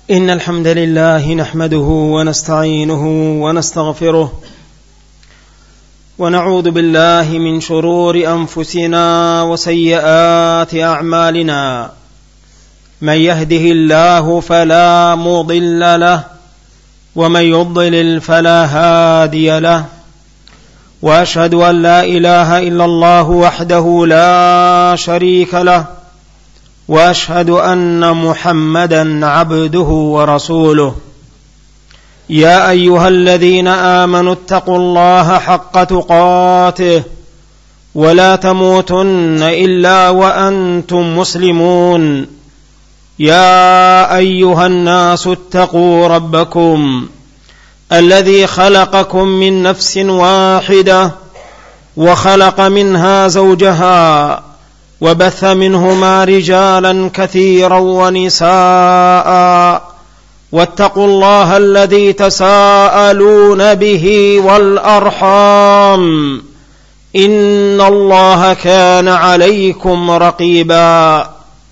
إن الحمد لله نحمده ونستعينه ونستغفره ونعوذ بالله من شرور أنفسنا وسيئات أعمالنا. من يهده الله فلا مضل له ومن يضلل فلا هادي له، وأشهد أن لا إله إلا الله وحده لا شريك له، وأشهد أن محمدا عبده ورسوله. يا أيها الذين آمنوا اتقوا الله حق تقاته ولا تموتن إلا وأنتم مسلمون. يا أيها الناس اتقوا ربكم الذي خلقكم من نفس واحدة وخلق منها زوجها وبث منهما رجالا كثيرا ونساء، واتقوا الله الذي تساءلون به والأرحام إن الله كان عليكم رقيبا.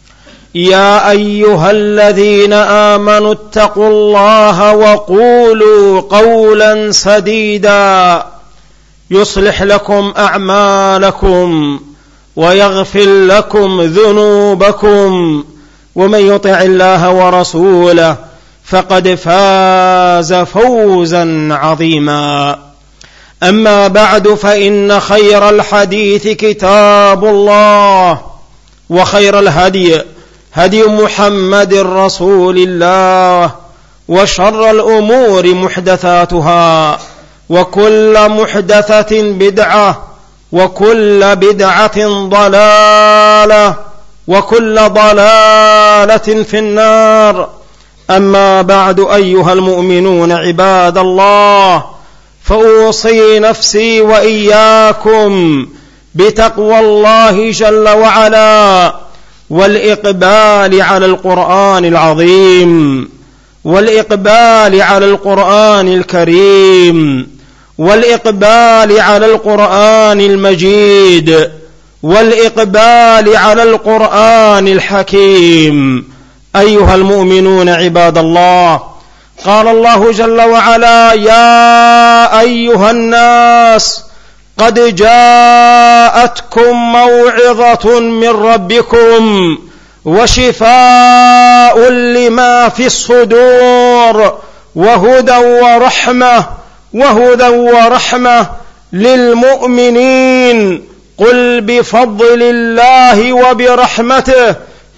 يا أيها الذين آمنوا اتقوا الله وقولوا قولا سديدا يصلح لكم أعمالكم ويغفر لكم ذنوبكم، ومن يطع الله ورسوله فقد فاز فوزا عظيما. أما بعد، فإن خير الحديث كتاب الله، وخير الهدي هدي محمد رسول الله، وشر الأمور محدثاتها، وكل محدثة بدعة، وكل بدعة ضلالة، وكل ضلالة في النار. أما بعد، أيها المؤمنون عباد الله، فأوصي نفسي وإياكم بتقوى الله جل وعلا، والإقبال على القرآن العظيم، والإقبال على القرآن الكريم، والإقبال على القرآن المجيد، والإقبال على القرآن الحكيم. أيها المؤمنون عباد الله، قال الله جل وعلا: يا أيها الناس قد جاءتكم موعظة من ربكم وشفاء لما في الصدور وهدى ورحمة للمؤمنين. قل بفضل الله وبرحمته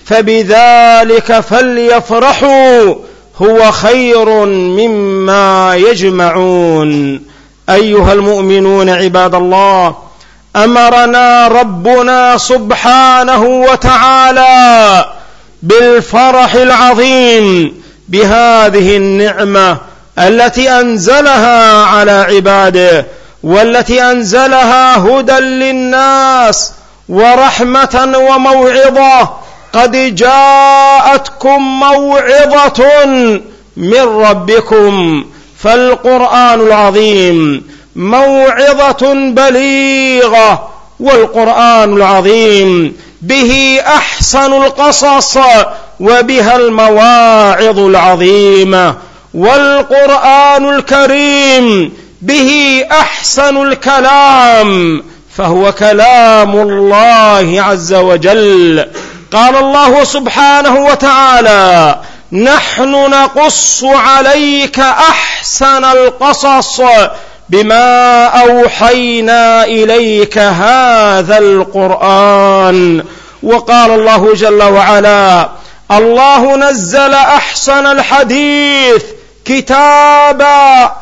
فبذلك فليفرحوا هو خير مما يجمعون. أيها المؤمنون عباد الله، أمرنا ربنا سبحانه وتعالى بالفرح العظيم بهذه النعمة التي أنزلها على عباده، والتي أنزلها هدى للناس ورحمة وموعظة. قد جاءتكم موعظة من ربكم، فالقرآن العظيم موعظة بليغة، والقرآن العظيم به أحسن القصص وبها المواعظ العظيمة، والقرآن الكريم به أحسن الكلام، فهو كلام الله عز وجل. قال الله سبحانه وتعالى: نحن نقص عليك أحسن القصص بما أوحينا إليك هذا القرآن. وقال الله جل وعلا: الله نزل أحسن الحديث كتابا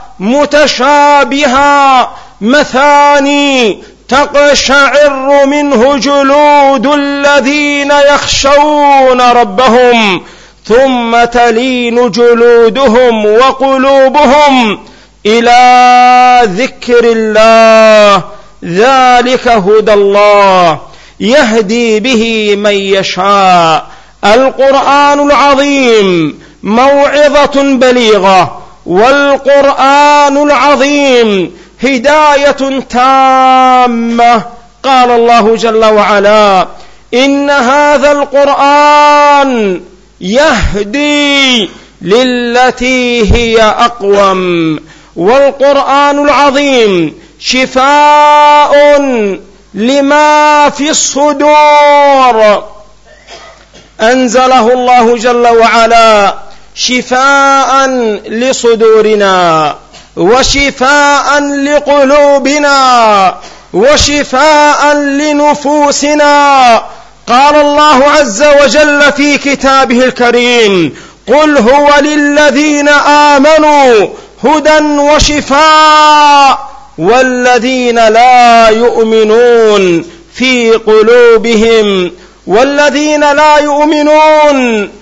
متشابها مثاني تقشعر منه جلود الذين يخشون ربهم ثم تلين جلودهم وقلوبهم إلى ذكر الله، ذلك هدى الله يهدي به من يشاء. القرآن العظيم موعظة بليغة، والقرآن العظيم هداية تامة. قال الله جل وعلا: إن هذا القرآن يهدي للتي هي أقوم. والقرآن العظيم شفاء لما في الصدور، أنزله الله جل وعلا شفاء لصدورنا وشفاء لقلوبنا وشفاء لنفوسنا. قال الله عز وجل في كتابه الكريم: قل هو للذين آمنوا هدى وشفاء والذين لا يؤمنون في قلوبهم والذين لا يؤمنون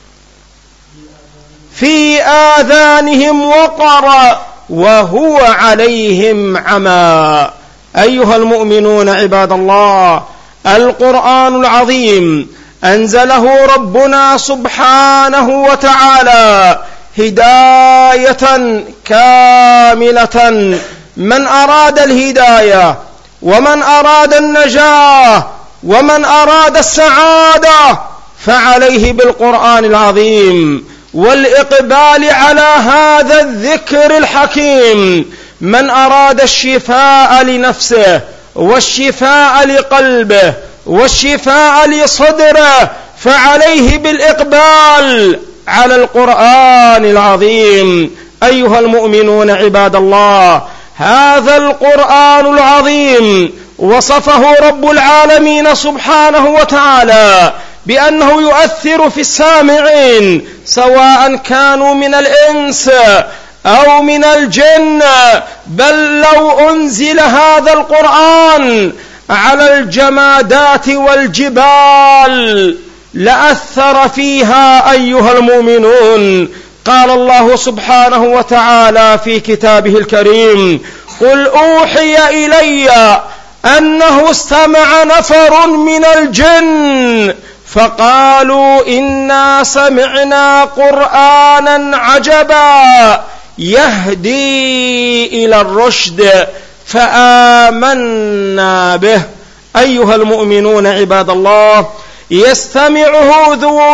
في آذانهم وقر وهو عليهم عمى. أيها المؤمنون عباد الله، القرآن العظيم أنزله ربنا سبحانه وتعالى هداية كاملة. من أراد الهداية ومن أراد النجاة ومن أراد السعادة فعليه بالقرآن العظيم والإقبال على هذا الذكر الحكيم. من أراد الشفاء لنفسه والشفاء لقلبه والشفاء لصدره فعليه بالإقبال على القرآن العظيم. أيها المؤمنون عباد الله، هذا القرآن العظيم وصفه رب العالمين سبحانه وتعالى بأنه يؤثر في السامعين سواء كانوا من الإنس أو من الجن، بل لو أنزل هذا القرآن على الجمادات والجبال لأثر فيها أيها المؤمنون. قال الله سبحانه وتعالى في كتابه الكريم: قل أوحي إلي أنه استمع نفر من الجن فقالوا إنا سمعنا قرآنا عجبا يهدي إلى الرشد فآمنا به. أيها المؤمنون عباد الله، يستمعه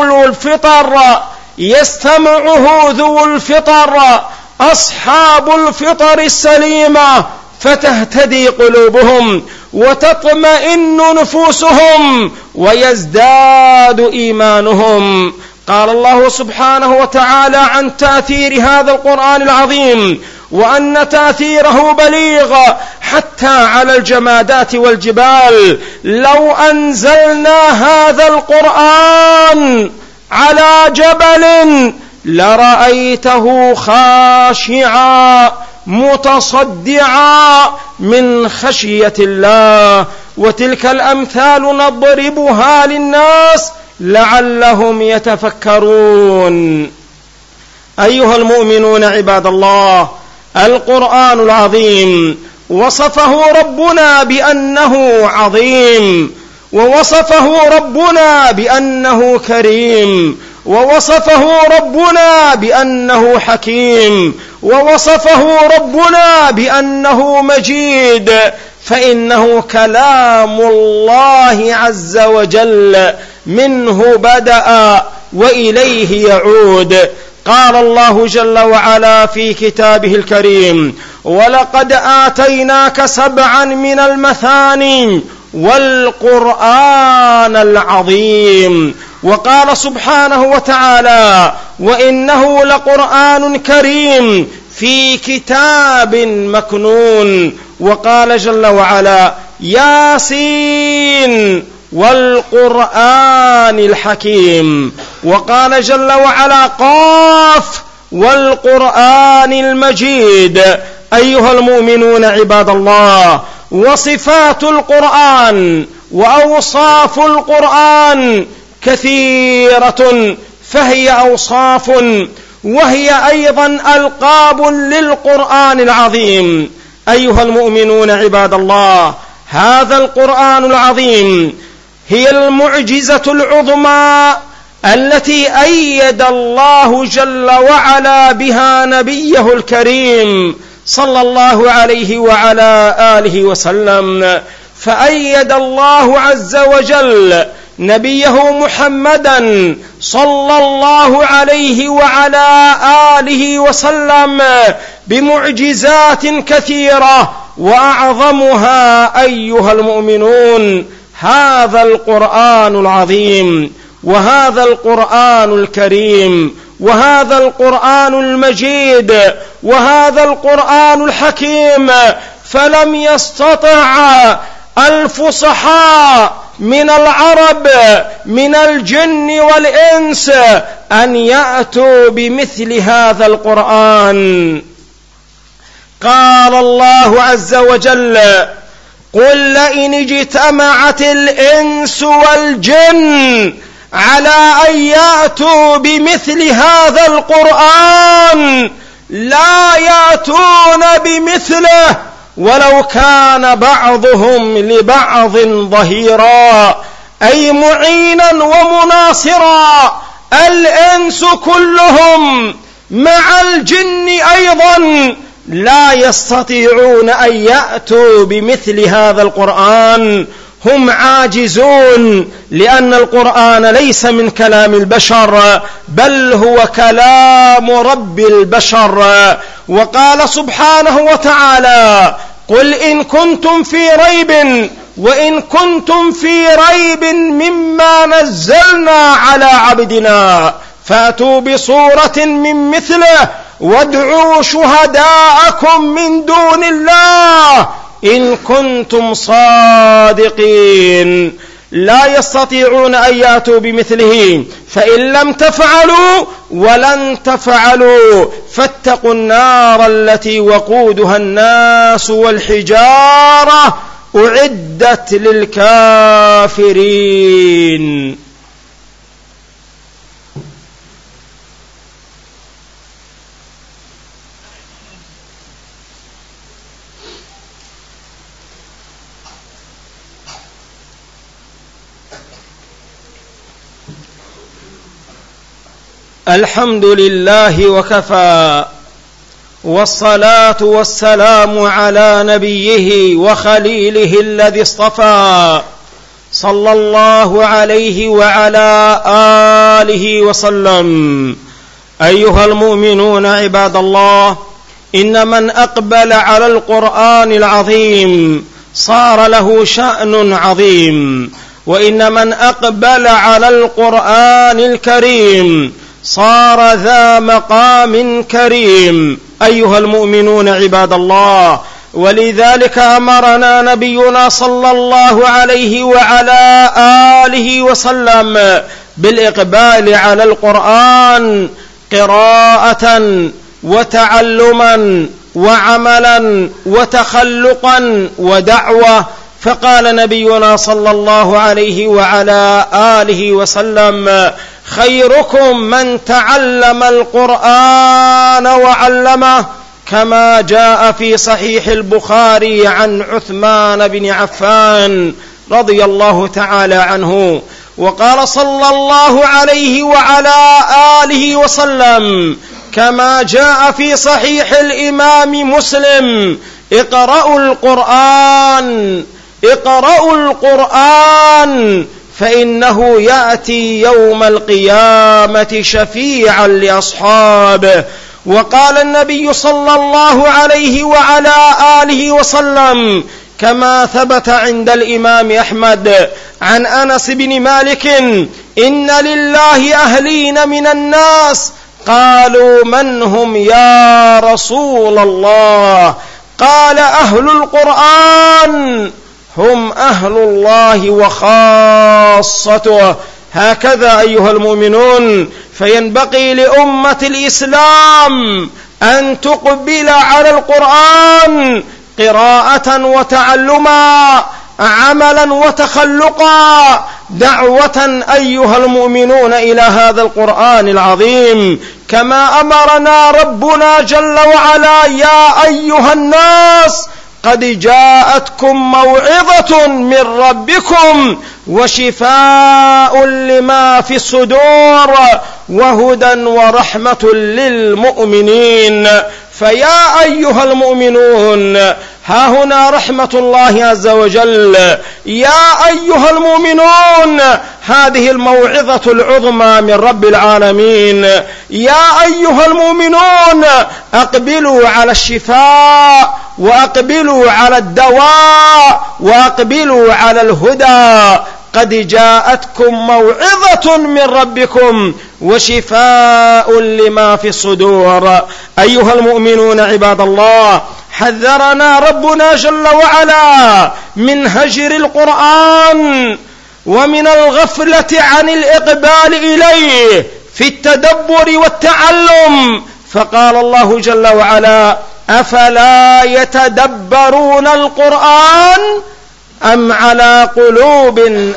ذو الفطر أصحاب الفطر السليمة فتهتدي قلوبهم وتطمئن نفوسهم ويزداد إيمانهم. قال الله سبحانه وتعالى عن تأثير هذا القرآن العظيم وأن تأثيره بليغ حتى على الجمادات والجبال. لو أنزلنا هذا القرآن على جبل لرأيته خاشعا متصدعا من خشية الله. وتلك الأمثال نضربها للناس لعلهم يتفكرون. أيها المؤمنون عباد الله، القرآن العظيم وصفه ربنا بأنه عظيم، ووصفه ربنا بأنه كريم، ووصفه ربنا بأنه حكيم، ووصفه ربنا بأنه مجيد، فإنه كلام الله عز وجل، منه بدأ وإليه يعود. قال الله جل وعلا في كتابه الكريم: ولقد آتيناك 7 من المثاني والقرآن العظيم. وقال سبحانه وتعالى: وإنه لقرآن كريم في كتاب مكنون. وقال جل وعلا: ياسين والقرآن الحكيم. وقال جل وعلا: قاف والقرآن المجيد. أيها المؤمنون عباد الله، وصفات القرآن وأوصاف القرآن كثيرة، فهي أوصاف وهي أيضا ألقاب للقرآن العظيم. أيها المؤمنون عباد الله، هذا القرآن العظيم هي المعجزة العظمى التي أيد الله جل وعلا بها نبيه الكريم صلى الله عليه وعلى آله وسلم. فأيد الله عز وجل نبيه محمدا صلى الله عليه وعلى آله وسلم بمعجزات كثيرة، وأعظمها أيها المؤمنون هذا القرآن العظيم، وهذا القرآن الكريم، وهذا القرآن المجيد، وهذا القرآن الحكيم. فلم يستطع الفصحاء من العرب من الجن والإنس أن يأتوا بمثل هذا القرآن. قال الله عز وجل: قل لئن اجتمعت الإنس والجن على أن يأتوا بمثل هذا القرآن لا يأتون بمثله ولو كان بعضهم لبعض ظهيرا، أي معينا ومناصرا. الإنس كلهم مع الجن أيضا لا يستطيعون أن يأتوا بمثل هذا القرآن، هم عاجزون، لأن القرآن ليس من كلام البشر بل هو كلام رب البشر. وقال سبحانه وتعالى: قل إن كنتم في ريب، وإن كنتم في ريب مما نزلنا على عبدنا فأتوا بصورة من مثله وادعوا شهداءكم من دون الله إن كنتم صادقين. لا يستطيعون أن يأتوا بمثله، فإن لم تفعلوا ولن تفعلوا فاتقوا النار التي وقودها الناس والحجارة أعدت للكافرين. الحمد لله وكفى، والصلاة والسلام على نبيه وخليله الذي اصطفى صلى الله عليه وعلى آله وسلم. أيها المؤمنون عباد الله، إن من أقبل على القرآن العظيم صار له شأن عظيم، وإن من أقبل على القرآن الكريم صار ذا مقام كريم. أيها المؤمنون عباد الله، ولذلك أمرنا نبينا صلى الله عليه وعلى آله وسلم بالإقبال على القرآن قراءة وتعلما وعملا وتخلقا ودعوة. فقال نبينا صلى الله عليه وعلى آله وسلم: خيركم من تعلم القرآن وعلمه، كما جاء في صحيح البخاري عن عثمان بن عفان رضي الله تعالى عنه. وقال صلى الله عليه وعلى آله وسلم كما جاء في صحيح الإمام مسلم: اقرأوا القرآن فإنه يأتي يوم القيامة شفيعا لأصحابه. وقال النبي صلى الله عليه وعلى آله وسلم كما ثبت عند الإمام أحمد عن أنس بن مالك: إن لله أهلين من الناس. قالوا: من هم يا رسول الله؟ قال: أهل القرآن هم أهل الله وخاصته. هكذا أيها المؤمنون، فينبغي لأمة الإسلام أن تقبل على القرآن قراءة وتعلما، عملا وتخلقا، دعوة أيها المؤمنون إلى هذا القرآن العظيم، كما أمرنا ربنا جل وعلا: يا أيها الناس قد جاءتكم موعظة من ربكم وشفاء لما في الصدور وهدى ورحمة للمؤمنين. فيا أيها المؤمنون، ها هنا رحمة الله عز وجل، يا أيها المؤمنون، هذه الموعظة العظمى من رب العالمين، يا أيها المؤمنون أقبلوا على الشفاء، وأقبلوا على الدواء، وأقبلوا على الهدى، قد جاءتكم موعظة من ربكم وشفاء لما في الصدور. أيها المؤمنون عباد الله، حذرنا ربنا جل وعلا من هجر القرآن ومن الغفلة عن الإقبال إليه في التدبر والتعلم، فقال الله جل وعلا: أفلا يتدبرون القرآن أم على قلوب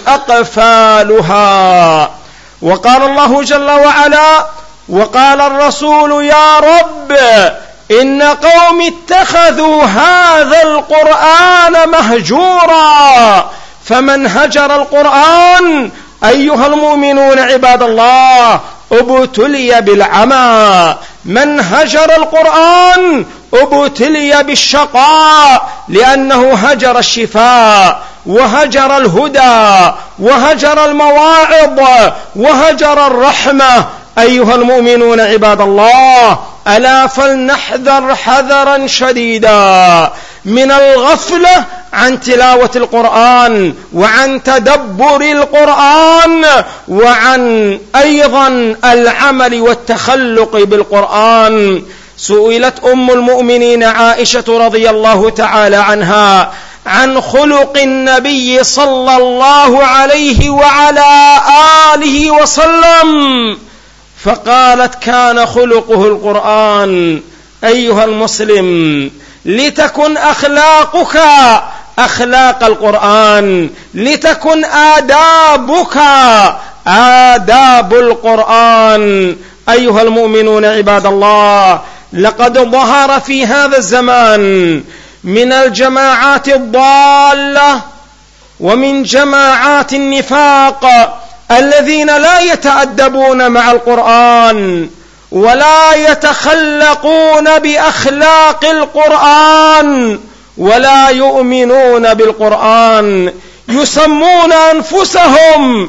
أقفالها. وقال الله جل وعلا: وقال الرسول يا رب إن قوم اتخذوا هذا القرآن مهجورا. فمن هجر القرآن أيها المؤمنون عباد الله ابتلي بالعمى، من هجر القرآن ابتلي بالشقاء، لأنه هجر الشفاء وهجر الهدى وهجر المواعظ وهجر الرحمة. أيها المؤمنون عباد الله، ألا فلنحذر حذرا شديدا من الغفلة عن تلاوة القرآن وعن تدبر القرآن وعن أيضا العمل والتخلق بالقرآن. سئلت أم المؤمنين عائشة رضي الله تعالى عنها عن خلق النبي صلى الله عليه وعلى آله وسلم، فقالت: كان خلقه القرآن. أيها المسلم، لتكن أخلاقك أخلاق القرآن، لتكن آدابك آداب القرآن. أيها المؤمنون عباد الله، لقد ظهر في هذا الزمان من الجماعات الضالة ومن جماعات النفاق الذين لا يتأدبون مع القرآن ولا يتخلقون بأخلاق القرآن ولا يؤمنون بالقرآن، يسمون أنفسهم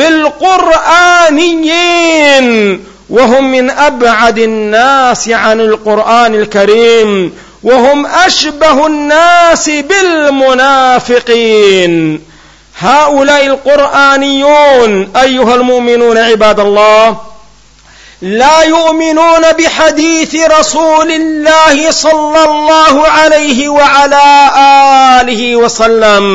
بالقرآنيين وهم من أبعد الناس عن القرآن الكريم، وهم أشبه الناس بالمنافقين. هؤلاء القرآنيون أيها المؤمنون عباد الله لا يؤمنون بحديث رسول الله صلى الله عليه وعلى آله وسلم،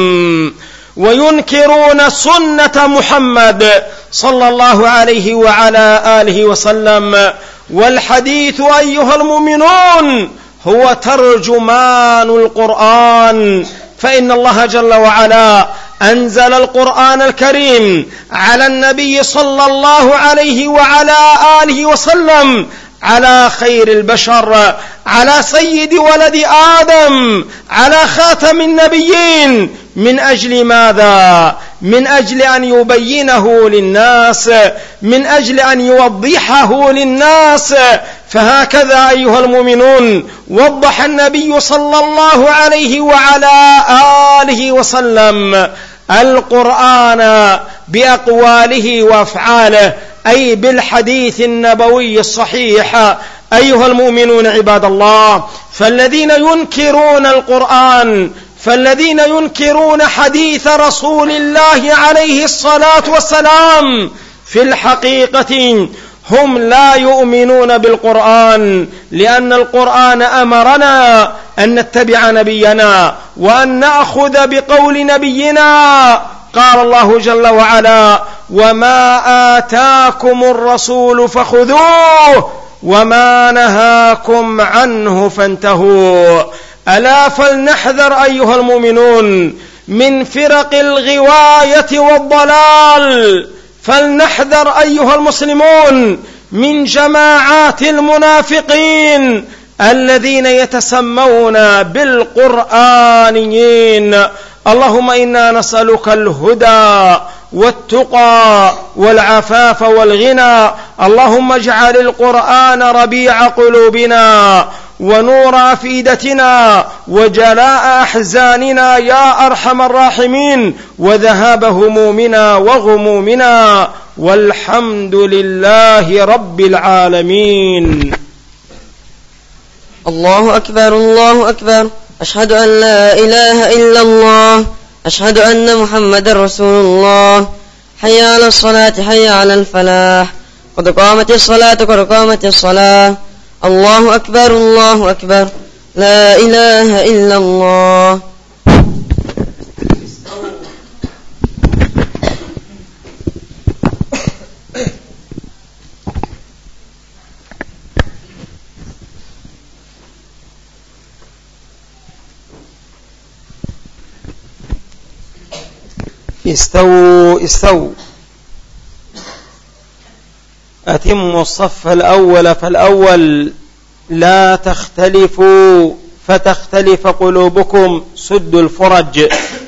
وينكرون سنة محمد صلى الله عليه وعلى آله وسلم. والحديث أيها المؤمنون هو ترجمان القرآن، فإن الله جل وعلا أنزل القرآن الكريم على النبي صلى الله عليه وعلى آله وسلم، على خير البشر، على سيد ولد آدم، على خاتم النبيين. من أجل ماذا؟ من أجل أن يبينه للناس، من أجل أن يوضحه للناس. فهكذا أيها المؤمنون وضح النبي صلى الله عليه وعلى آله وسلم القرآن بأقواله وأفعاله، أي بالحديث النبوي الصحيح. أيها المؤمنون عباد الله، فالذين ينكرون القرآن، فالذين ينكرون حديث رسول الله عليه الصلاة والسلام في الحقيقة هم لا يؤمنون بالقرآن، لأن القرآن أمرنا أن نتبع نبينا وأن نأخذ بقول نبينا. قال الله جل وعلا: وما آتاكم الرسول فخذوه وما نهاكم عنه فانتهوا. ألا فلنحذر أيها المؤمنون من فرق الغواية والضلال، فلنحذر أيها المسلمون من جماعات المنافقين الذين يتسمون بالقرآنيين. اللهم إنا نسألك الهدى والتقى والعفاف والغنى. اللهم اجعل القرآن ربيع قلوبنا ونور أفئدتنا وجلاء أحزاننا يا أرحم الراحمين، وذهاب همومنا وغمومنا، والحمد لله رب العالمين. الله أكبر الله أكبر، أشهد أن لا إله إلا الله، أشهد أن محمد رسول الله. حي على الصلاة حي على الفلاح، قد قامت الصلاة قد قامت الصلاة. الله أكبر الله أكبر، لا إله إلا الله. استووا استووا، أتموا الصف الأول فالأول، لا تختلفوا فتختلف قلوبكم، سدوا الفرج.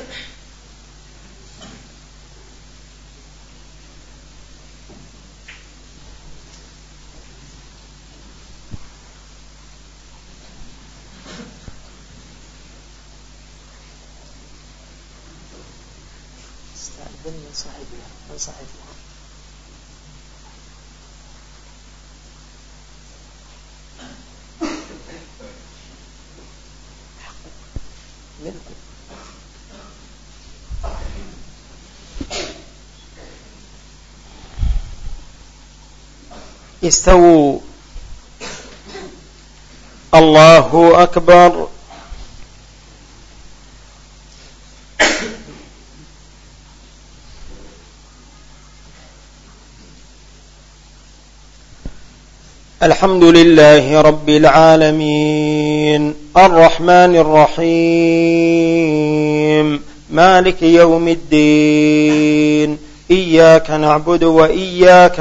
استووا. الله أكبر. الحمد لله رب العالمين، الرحمن الرحيم، مالك يوم الدين، إياك نعبد وإياك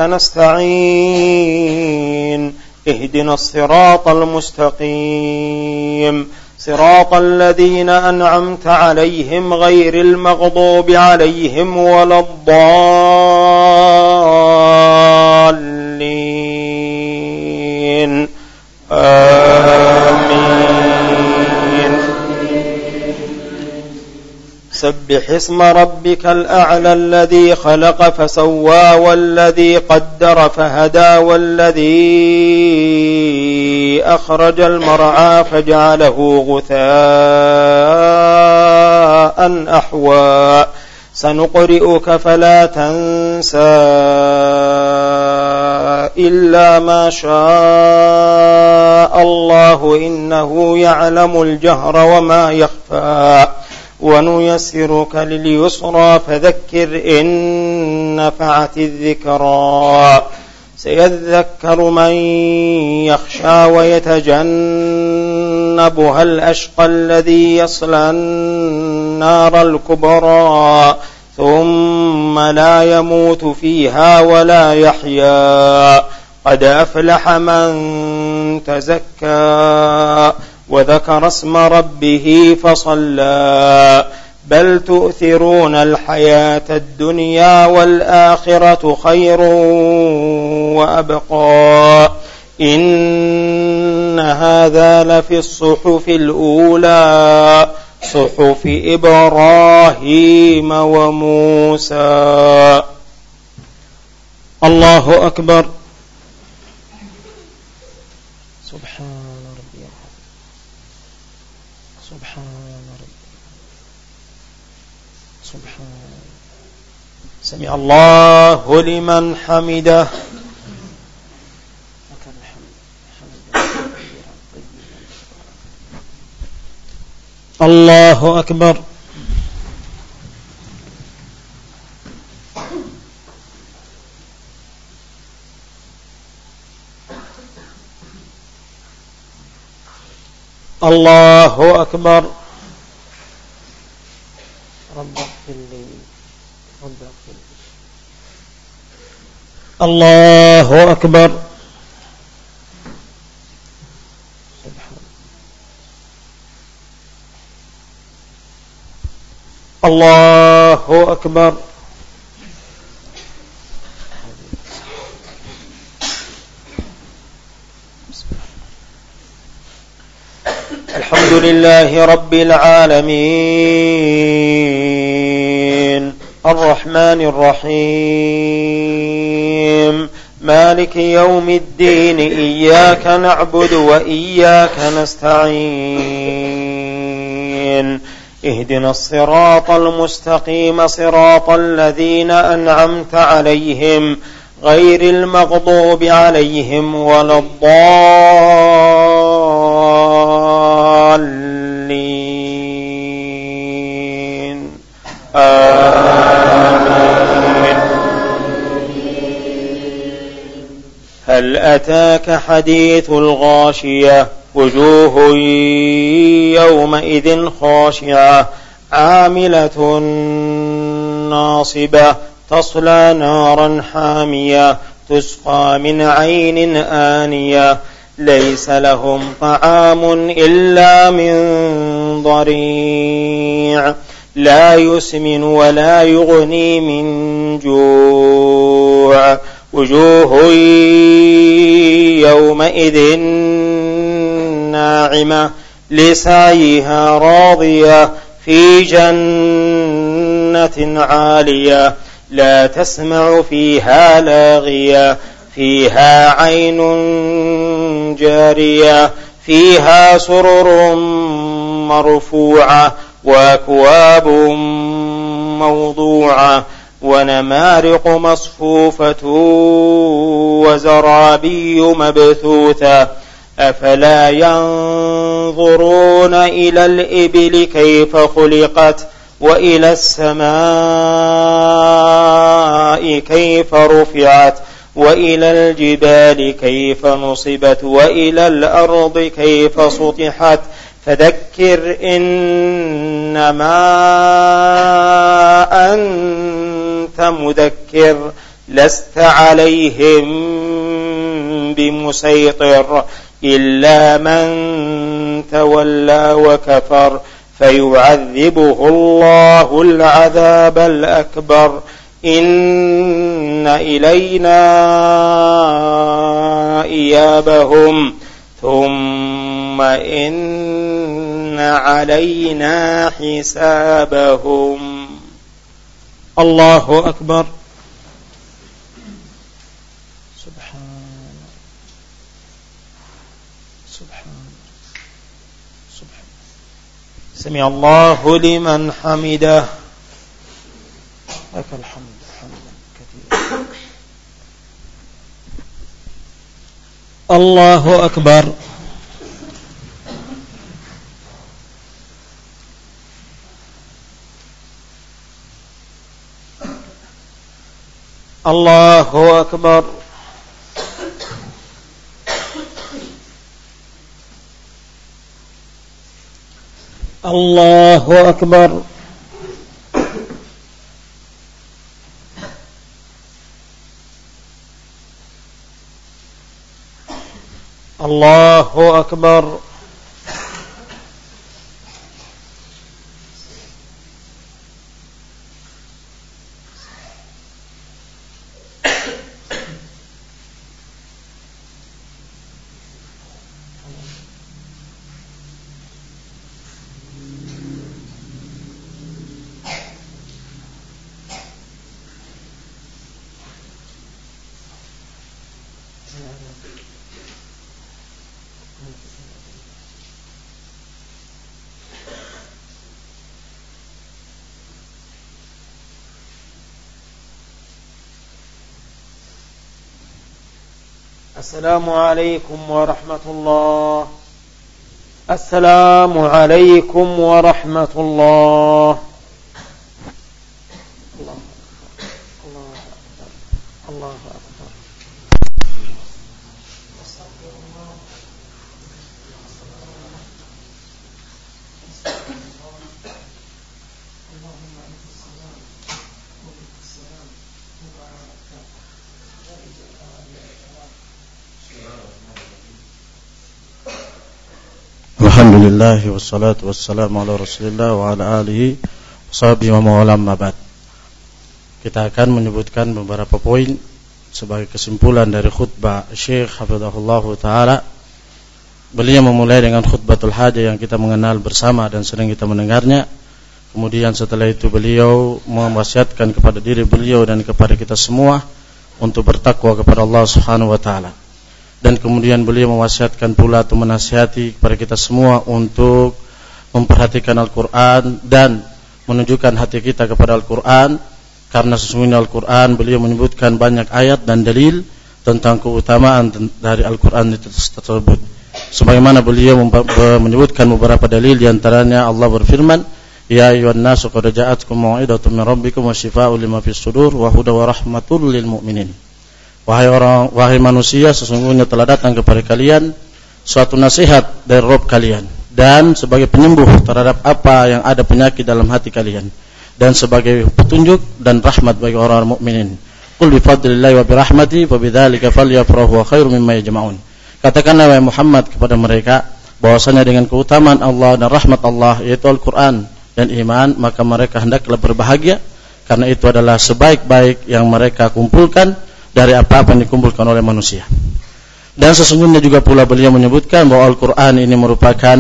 نستعين، اهدنا الصراط المستقيم، صراط الذين أنعمت عليهم غير المغضوب عليهم ولا الضالين. آمين. سبح اسم ربك الأعلى الذي خلق فسوى والذي قدر فهدى والذي أخرج المرعى فجعله غثاء أحوى. سنقرئك فلا تنسى إلا ما شاء الله إنه يعلم الجهر وما يخفى. ونيسرك لليسرى فذكر إن نفعت الذكرى. سيذكر من يخشى ويتجنبها الأشقى الذي يصلى النار الكبرى ثم لا يموت فيها ولا يحيا. قد أفلح من تزكى وذكر اسم ربه فصلى. بل تؤثرون الحياة الدنيا والآخرة خير وأبقى. إن هذا لفي الصحف الأولى صحف إبراهيم وموسى. الله أكبر. سبحان ربي سبحان ربي سبحان. سمع الله لمن حمده. الله أكبر. الله أكبر. رب اغفر لي رب اغفر لي. الله أكبر. الله أكبر. الحمد لله رب العالمين الرحمن الرحيم مالك يوم الدين إياك نعبد وإياك نستعين اهدنا الصراط المستقيم صراط الذين أنعمت عليهم غير المغضوب عليهم ولا الضالين آمين. هل أتاك حديث الغاشية وجوه يومئذ خاشعة عاملة ناصبة تصلى نارا حامية تسقى من عين آنية ليس لهم طعام إلا من ضريع لا يسمن ولا يغني من جوع وجوه يومئذ ناعمة لسعيها راضية في جنة عالية لا تسمع فيها لاغية فيها عين جارية فيها سرر مرفوعة وأكواب موضوعة ونمارق مصفوفة وزرابي مبثوثة أفلا ينظرون إلى الإبل كيف خلقت وإلى السماء كيف رفعت وإلى الجبال كيف نصبت وإلى الأرض كيف سطحت فذكر إنما أنت مذكر لست عليهم بمسيطر إلا من تولى وكفر فيعذبه الله العذاب الأكبر إن إلينا إيابهم ثم إن علينا حسابهم. الله أكبر. سمع الله لمن حمده لك الحمد حمدا كثيرا. الله أكبر. الله أكبر. الله أكبر. الله أكبر. السلام عليكم ورحمة الله. السلام عليكم ورحمة الله. الله أكبر. الله أكبر. Alhamdulillah wassalatu wassalamu ala Rasulillah wa ala alihi washabihi wa mawala amma ba'd. Kita akan menyebutkan beberapa poin sebagai kesimpulan dari khutbah Syekh hafizahullah taala beliau memulai dengan khutbatul hajah yang kita mengenal bersama dan sering kita mendengarnya. Kemudian setelah itu beliau mewasiatkan kepada diri beliau dan kepada kita semua untuk bertakwa kepada Allah Subhanahu wa taala. Dan kemudian beliau mewasiatkan pula atau menasihati kepada kita semua untuk memperhatikan Al-Qur'an dan menunjukkan hati kita kepada Al-Qur'an, karena sesungguhnya Al-Qur'an beliau menyebutkan banyak ayat dan dalil tentang keutamaan dari Al-Qur'an itu tersebut. Sebagaimana beliau menyebutkan beberapa dalil, di antaranya Allah berfirman, ya ayyuhan nasu qad ja'atkum mau'izatun min rabbikum wa syifaa'un lima fis sudur wa hudan wa rahmatul lil mu'minin. Wahai manusia, sesungguhnya telah datang kepada kalian suatu nasihat dari Rabb kalian dan sebagai penyembuh terhadap apa yang ada penyakit dalam hati kalian dan sebagai petunjuk dan rahmat bagi orang-orang mukminin. Qul bi fadlillahi wa bi rahmatihi fa bidzalika falyafrahu wa khairum mimma yajma'un. Katakanlah wahai Muhammad kepada mereka bahwasanya dengan keutamaan Allah dan rahmat Allah, yaitu Al-Qur'an dan iman, maka mereka hendaklah berbahagia, karena itu adalah sebaik-baik yang mereka kumpulkan dari apa-apa yang dikumpulkan oleh manusia. Dan sesungguhnya juga pula beliau menyebutkan bahwa Al-Qur'an ini merupakan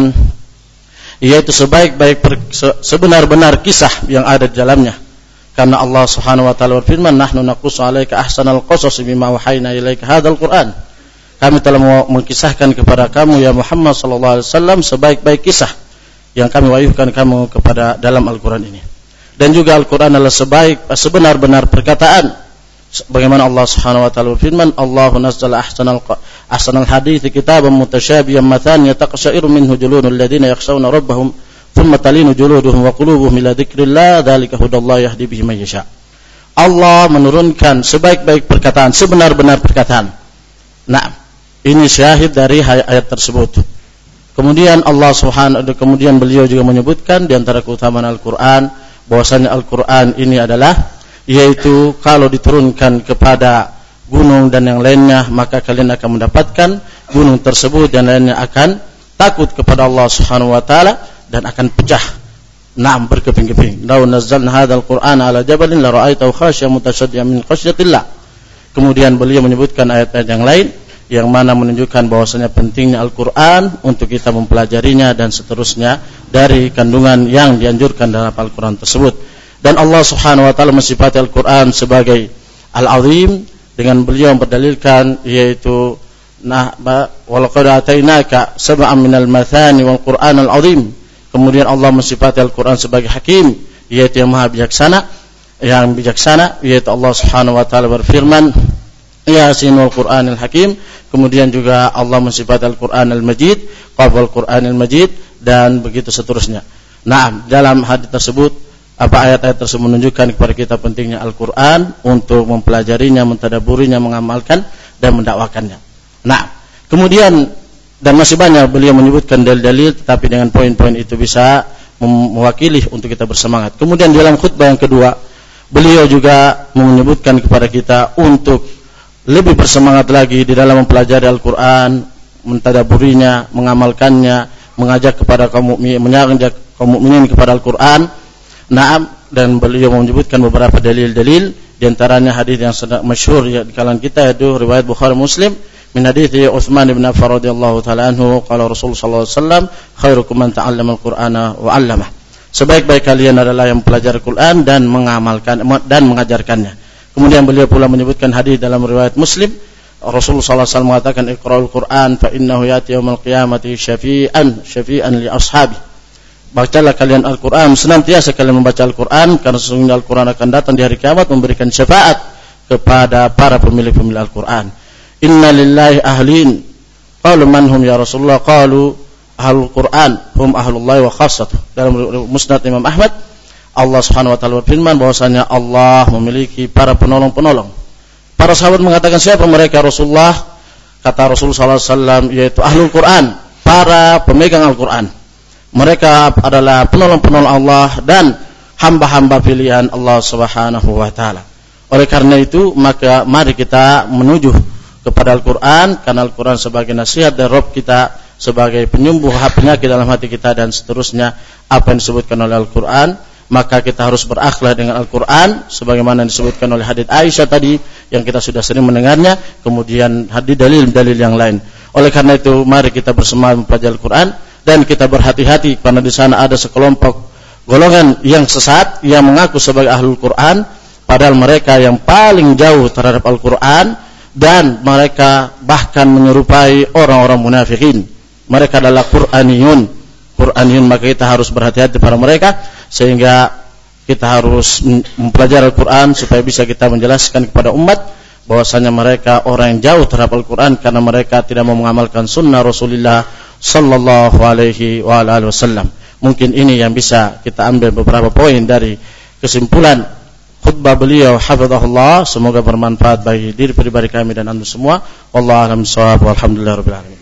yaitu sebaik-baik sebenar-benar kisah yang ada di dalamnya, karena Allah Subhanahu wa taala berfirman, nahnu naqussu 'alaika ahsanal qasas bima wahayna ilaika hadzal Qur'an. Kami telah mengkisahkan kepada kamu ya Muhammad sallallahu alaihi wasallam sebaik-baik kisah yang kami wahyukan kamu kepada dalam Al-Qur'an ini. Dan juga Al-Qur'an adalah sebenar-benar perkataan, bagaimana Allah Subhanahu wa taala berfirman, Allahu nazzala ahsanal hadithi kitaban mutasyabihan mathan yataqsha'iru minhu juludul ladzina yakhshawna rabbahum thumma talinu juluduhum wa qulubuhum ila dzikrillah dzalika hudallahi yahdi bihi may yasha. Allah menurunkan sebaik-baik perkataan, sebenar-benar perkataan. Nah, ini syahid dari ayat tersebut. Kemudian kemudian beliau juga menyebutkan di antara keutamaan Al-Qur'an bahwasanya Al-Qur'an ini adalah yaitu kalau diturunkan kepada gunung dan yang lainnya, maka kalian akan mendapatkan gunung tersebut dan lainnya akan takut kepada Allah Subhanahu wa taala dan akan pecah. Naam, berkeping-keping. Law nazzalna hadzal Qur'ana 'ala jabalin la ra'aitahu khashiyan mutasaddian min khasyatillah. Kemudian beliau menyebutkan ayat-ayat yang lain yang mana menunjukkan bahwasanya pentingnya Al-Qur'an untuk kita mempelajarinya dan seterusnya dari kandungan yang dianjurkan dalam Al-Qur'an tersebut. Dan Allah Subhanahu wa taala mensifati Al-Qur'an sebagai Al-Azim dengan beliau berdalilkan yaitu walaqad atainaka sab'an minal mathani wal Qur'anal azim. Kemudian Allah mensifati Al-Qur'an sebagai Hakim, yaitu yang maha bijaksana, yaitu Allah Subhanahu wa taala berfirman, Yasin wal Qur'anil Hakim. Kemudian juga Allah mensifati Al-Qur'an Al-Majid, qabl Qur'anil Majid, dan begitu seterusnya. Nah, dalam hadis tersebut ayat-ayat tersebut menunjukkan kepada kita pentingnya Al-Qur'an untuk mempelajarinya, mentadabburinya, mengamalkan dan mendakwakannya. Nah, kemudian dan masih banyak beliau menyebutkan dalil-dalil, tetapi dengan poin-poin itu bisa mewakili untuk kita bersemangat. Kemudian dalam khutbah yang kedua, beliau juga menyebutkan kepada kita untuk lebih bersemangat lagi di dalam mempelajari Al-Qur'an, mentadabburinya, mengamalkannya, mengajak kepada kaum mukminin kepada Al-Qur'an. Naam, dan beliau menyebutkan beberapa dalil-dalil, di antaranya hadis yang sangat masyhur di kalangan kita, yaitu riwayat Bukhari Muslim min hadits Utsman bin Affan radhiyallahu taala anhu, qala Rasul sallallahu alaihi wasallam, khairukum man ta'allama al-Qur'ana wa 'allamah. Sebaik-baik kalian adalah yang mempelajari Al-Qur'an dan mengamalkan dan mengajarkannya. Kemudian beliau pula menyebutkan hadis dalam riwayat Muslim, Rasulullah sallallahu alaihi wasallam mengatakan, iqra'ul Qur'an fa innahu ya'ti yaumil qiyamati syafi'an li ashabi. Bacalah kalian Al-Qur'an, senantiasa kalian membaca Al-Qur'an, karena sesungguhnya Al-Qur'an akan datang di hari kiamat memberikan syafaat kepada para pemilik-pemilik Al-Qur'an. Inna lillahi ahlin. Qalu man hum ya Rasulullah? Qalu ahlul Qur'an hum ahlullahi wa khassatuh. Dalam Musnad Imam Ahmad, Allah Subhanahu wa taala berfirman bahwasanya Allah memiliki para penolong-penolong. Para sahabat mengatakan, siapa mereka Rasulullah? Kata Rasulullah sallallahu alaihi wasallam, yaitu ahlul Qur'an, para pemegang Al-Qur'an. Mereka adalah penolong-penolong Allah dan hamba-hamba pilihan Allah Subhanahu wa taala. Oleh karena itu, maka mari kita menuju kepada Al-Qur'an, karena Al-Qur'an sebagai nasihat dari Rabb kita, sebagai penyembuh penyakit dalam hati kita dan seterusnya apa yang disebutkan oleh Al-Qur'an. Maka kita harus berakhlak dengan Al-Qur'an sebagaimana disebutkan oleh hadits Aisyah tadi yang kita sudah sering mendengarnya, kemudian hadits dalil-dalil yang lain. Oleh karena itu mari kita bersemangat mempelajari Al-Quran dan kita berhati-hati karena di sana ada sekelompok golongan yang sesat yang mengaku sebagai ahlul Quran, padahal mereka yang paling jauh terhadap Al-Quran dan mereka bahkan menyerupai orang-orang munafikin. Mereka adalah Qur'aniyun, maka kita harus berhati-hati pada mereka sehingga kita harus mempelajari Al-Quran supaya bisa kita menjelaskan kepada umat bahwasanya mereka orang yang jauh terhadap Al-Quran karena mereka tidak mau mengamalkan sunnah Rasulullah sallallahu alaihi wasallam. Mungkin ini yang bisa kita ambil beberapa poin dari kesimpulan khutbah beliau hafizahullah. Semoga bermanfaat bagi diri pribadi kami dan anda semua. Wallahu a'lam bishawab. Walhamdulillahirabbil alamin.